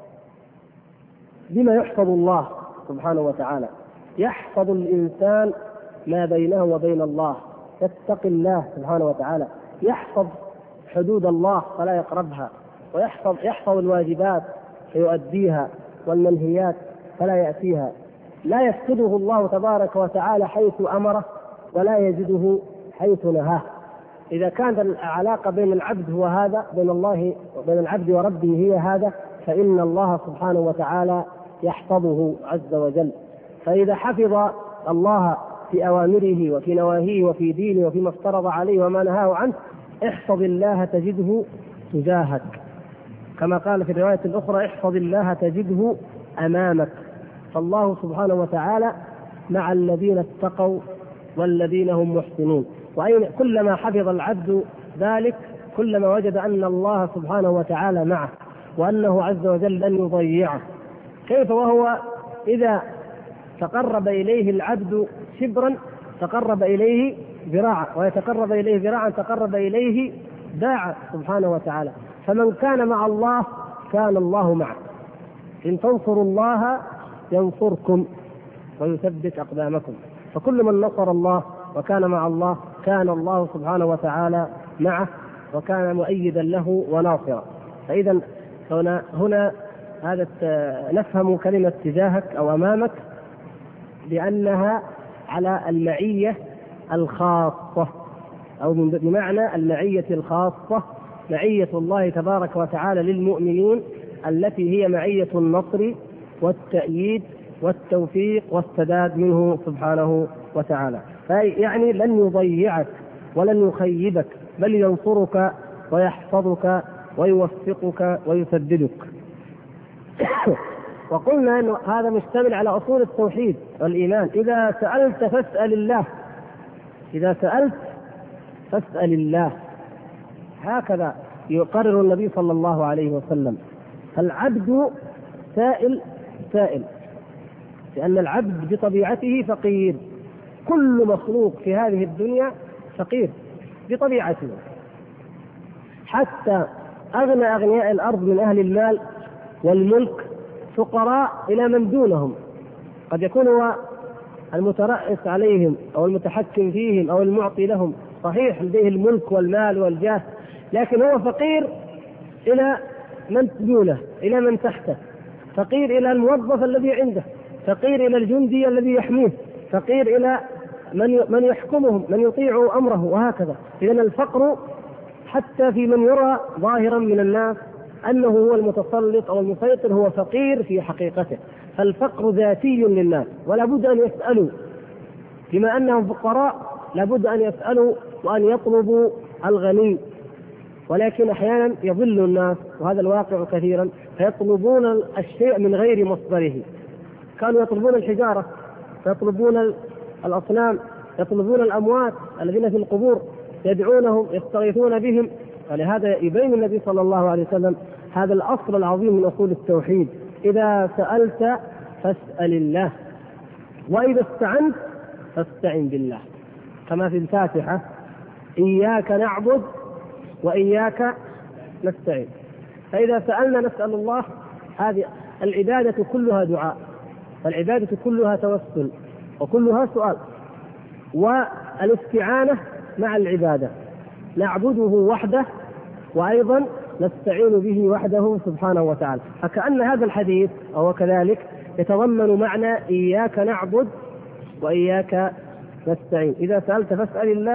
بما يحفظ الله سبحانه وتعالى؟ يحفظ الإنسان ما بينه وبين الله، يتقي الله سبحانه وتعالى، يحفظ حدود الله فلا يقربها، ويحفظ الواجبات فيؤديها والمنهيات فلا يأتيها. لا يفقده الله تبارك وتعالى حيث أمره ولا يجده حيث نهاه. إذا كانت العلاقة بين العبد هو هذا، بين الله وبين العبد وربه هي هذا، فإن الله سبحانه وتعالى يحفظه عز وجل. فإذا حفظ الله في أوامره وفي نواهيه وفي دينه وفيما افترض عليه وما نهاه عنه، احفظ الله تجده تجاهك، كما قال في الرواية الأخرى احفظ الله تجده أمامك. فالله سبحانه وتعالى مع الذين اتقوا والذين هم محسنون. كلما حفظ العبد ذلك كلما وجد أن الله سبحانه وتعالى معه، وأنه عز وجل لن يضيعه. كيف وهو إذا تقرب إليه العبد شبرا تقرب إليه ذراعا، ويتقرب إليه ذراعا تقرب إليه باعا سبحانه وتعالى. فمن كان مع الله كان الله معه. إن تنصروا الله ينصركم ويثبت أقدامكم. فكل من نصر الله وكان مع الله كان الله سبحانه وتعالى معه وكان مؤيدا له وناصرا. فإذا هنا هذا نفهم كلمة تجاهك أو أمامك لأنها على المعية الخاصة، أو بمعنى المعية الخاصة، معية الله تبارك وتعالى للمؤمنين التي هي معية النصر والتأييد والتوفيق والسداد منه سبحانه وتعالى. يعني لن يضيعك ولن يخيبك، بل ينصرك ويحفظك ويوفقك ويسددك. وقلنا أن هذا مشتمل على أصول التوحيد والإيمان. إذا سألت فاسأل الله، إذا سألت فاسأل الله، هكذا يقرر النبي صلى الله عليه وسلم. العبد سائل، لأن العبد بطبيعته فقير. كل مخلوق في هذه الدنيا فقير بطبيعته، حتى أغنى أغنياء الأرض من أهل المال والملك فقراء إلى من دونهم. قد يكون هو المترأس عليهم أو المتحكم فيهم أو المعطي لهم، صحيح لديه الملك والمال والجاه، لكن هو فقير إلى من دونه، إلى من تحته، فقير إلى الموظف الذي عنده، فقير إلى الجندي الذي يحميه، فقير إلى من يحكمهم، من يطيع أمره، وهكذا. إذن الفقر حتى في من يرى ظاهرا من الناس أنه هو المتسلط أو المسيطر هو فقير في حقيقته. فالفقر ذاتي للناس، ولا بد أن يسألوا، بما أنهم فقراء لابد أن يسألوا وأن يطلبوا الغني. ولكن أحيانا يضل الناس، وهذا الواقع كثيرا، فيطلبون الشيء من غير مصدره. كانوا يطلبون الحجارة، يطلبون الأصنام، يطلبون الأموات الذين في القبور، يدعونهم، يستغيثون بهم. ولهذا يبين النبي صلى الله عليه وسلم هذا الأصل العظيم من أصول التوحيد: إذا سألت فاسأل الله، وإذا استعنت فاستعن بالله، كما في الفاتحة: إياك نعبد وإياك نستعين. فإذا سألنا نسأل الله. هذه العبادة كلها دعاء، والعبادة كلها توسل، وكلها سؤال. والاستعانة مع العبادة، نعبده وحده وأيضا نستعين به وحده سبحانه وتعالى. فكأن هذا الحديث أو كذلك يتضمن معنى إياك نعبد وإياك نستعين. إذا سألت فاسأل الله،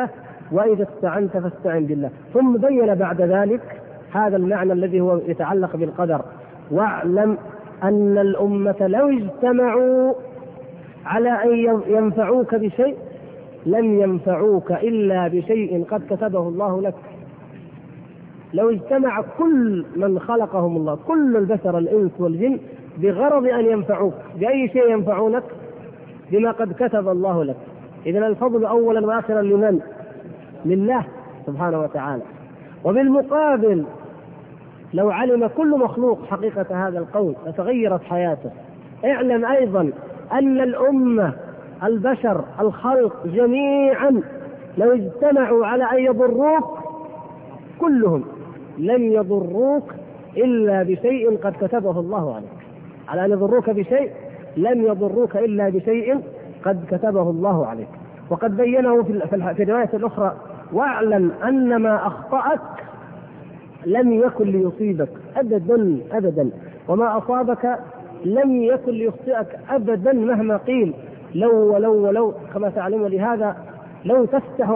وإذا استعنت فاستعن بالله. ثم بين بعد ذلك هذا المعنى الذي هو يتعلق بالقدر: واعلم أن الأمة لو اجتمعوا على أن ينفعوك بشيء لم ينفعوك إلا بشيء قد كتبه الله لك. لو اجتمع كل من خلقهم الله، كل البشر الإنس والجن، بغرض أن ينفعوك بأي شيء ينفعونك؟ بما قد كتب الله لك. إذن الفضل أولا وآخرا لمن؟ لله سبحانه وتعالى. وبالمقابل لو علم كل مخلوق حقيقة هذا القول لتغيرت حياته. اعلم أيضا أن الأمة، البشر، الخلق جميعا لو اجتمعوا على أن يضروك كلهم لم يضروك إلا بشيء قد كتبه الله عليك. على أن يضروك بشيء لم يضروك إلا بشيء قد كتبه الله عليك. وقد بينه في الرواية الأخرى: واعلم أن ما أخطأك لم يكن ليصيبك أبدا أبدا، وما أصابك لم يكن ليخطئك أبدا مهما قيل. لو ولو ولو كما تعلمون. لهذا لو تفتح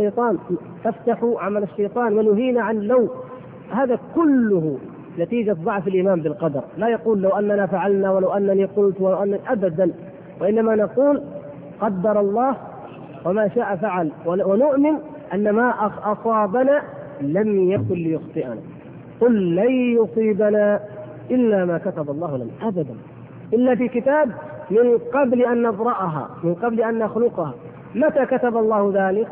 عمل الشيطان ونهينا عن لو، هذا كله نتيجة ضعف الإيمان بالقدر. لا يقول لو أننا فعلنا ولو أنني قلت ولو أنني، أبدا، وإنما نقول قدر الله وما شاء فعل، ونؤمن أن ما أصابنا لم يكن ليخطئنا. قل لن يصيبنا إلا ما كتب الله لنا، أبدا، إلا في كتاب من قبل أن نبرأها، من قبل أن نخلقها. متى كتب الله ذلك؟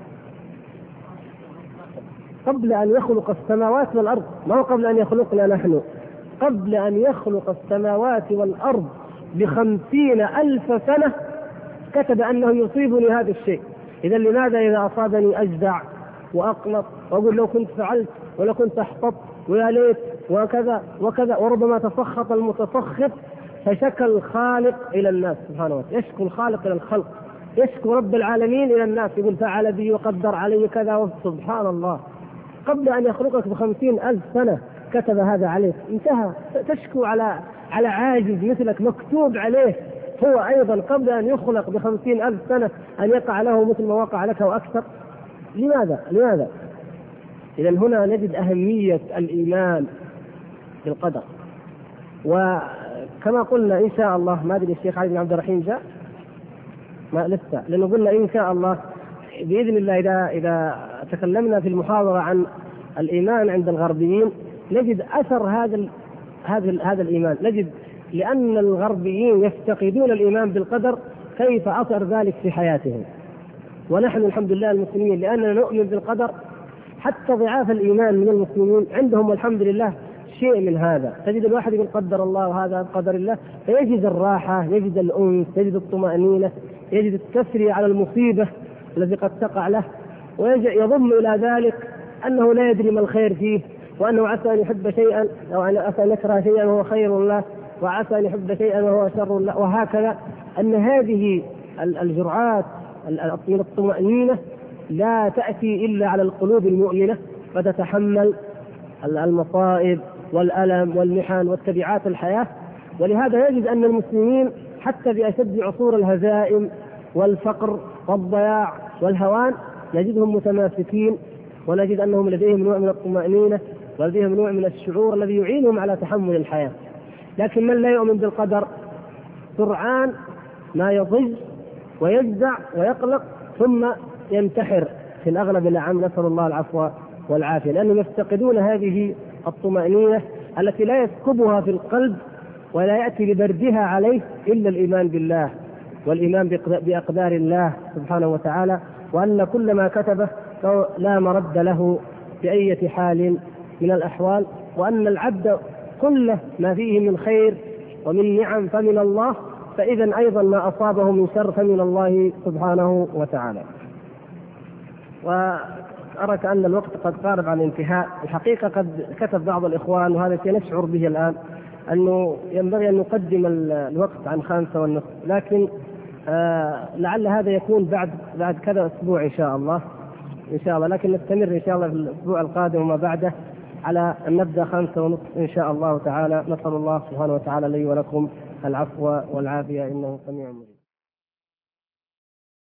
قبل أن يخلق السماوات والأرض، ما هو قبل أن يخلقنا نحن، قبل أن يخلق السماوات والأرض ب50,000 سنة كتب أنه يصيبني هذا الشيء. إذا لماذا إذا أصابني أجزع وأقلط وأقول لو كنت فعلت ولو كنت أحبط ويا ليت وكذا وكذا، وربما تسخط المتسخط فشكى الخالق إلى الناس سبحانه وتعالى، يشكو الخالق إلى الخلق، يشكو رب العالمين إلى الناس، يقول فعل بي وقدر علي كذا، سبحان الله. قبل أن يخلقك ب50,000 سنة كتب هذا عليك، انتهى. تشكو على عاجز مثلك مكتوب عليه هو أيضا قبل أن يخلق ب50,000 سنة أن يقع له مثل ما وقع لك وأكثر. لماذا؟ إذن هنا نجد أهمية الإيمان بالقدر. وكما قلنا إن شاء الله، ما أدري الشيخ علي بن عبد الرحيم جاء؟ ما لسه، لأنه قلنا إن شاء الله بإذن الله إذا تكلمنا في المحاضرة عن الإيمان عند الغربيين نجد أثر هذا الإيمان، نجد لأن الغربيين يفتقدون الإيمان بالقدر كيف أثر ذلك في حياتهم. ونحن الحمد لله المسلمين لأننا نؤمن بالقدر حتى ضعاف الإيمان من المسلمين عندهم والحمد لله شيء من هذا. تجد الواحد يقول قدر الله وهذا قدر الله، فيجد الراحة، يجد الأنس، يجد الطمأنينة، يجد التسري على المصيبة التي قد تقع له، ويضم إلى ذلك أنه لا يدري ما الخير فيه، وأنه عسى أن يحب شيئا أو عسى أن يكره شيئا وهو خير له، وعسى أن يحب شيئا وهو شر له، وهكذا. أن هذه الجرعات من الطمأنينة لا تأتي إلا على القلوب المؤمنة فتتحمل المصائب والألم والمحن والتبعات الحياة. ولهذا يجد أن المسلمين حتى بأشد عصور الهزائم والفقر والضياع والهوان نجدهم متماسكين، ونجد أنهم لديهم نوع من الطمأنينة ولديهم نوع من الشعور الذي يعينهم على تحمل الحياة. لكن من لا يؤمن بالقدر سرعان ما يضج ويجزع ويقلق ثم ينتحر في الأغلب الأعم، نسأل الله العفو والعافية، لأنهم يفتقدون هذه الطمأنينة التي لا يسكبها في القلب ولا يأتي لبردها عليه إلا الإيمان بالله والإيمان بأقدار الله سبحانه وتعالى، وأن كل ما كتبه لا مرد له بأية حال من الأحوال، وأن العبد كل ما فيه من خير ومن نعم فمن الله، فإذا أيضا ما أصابه من شر فمن الله سبحانه وتعالى. وأرى أن الوقت قد قارب على الانتهاء. الحقيقة قد كتب بعض الإخوان، وهذا شيء نشعر به الآن، أنه ينبغي أن نقدم الوقت عن 5:30، لكن لعل هذا يكون بعد كذا أسبوع إن شاء الله، لكن نستمر إن شاء الله في الأسبوع القادم وما بعده على أن نبدأ 5:30 إن شاء الله تعالى. نسأل الله سبحانه وتعالى لي ولكم العفو والعافية إنه سميع مجيب.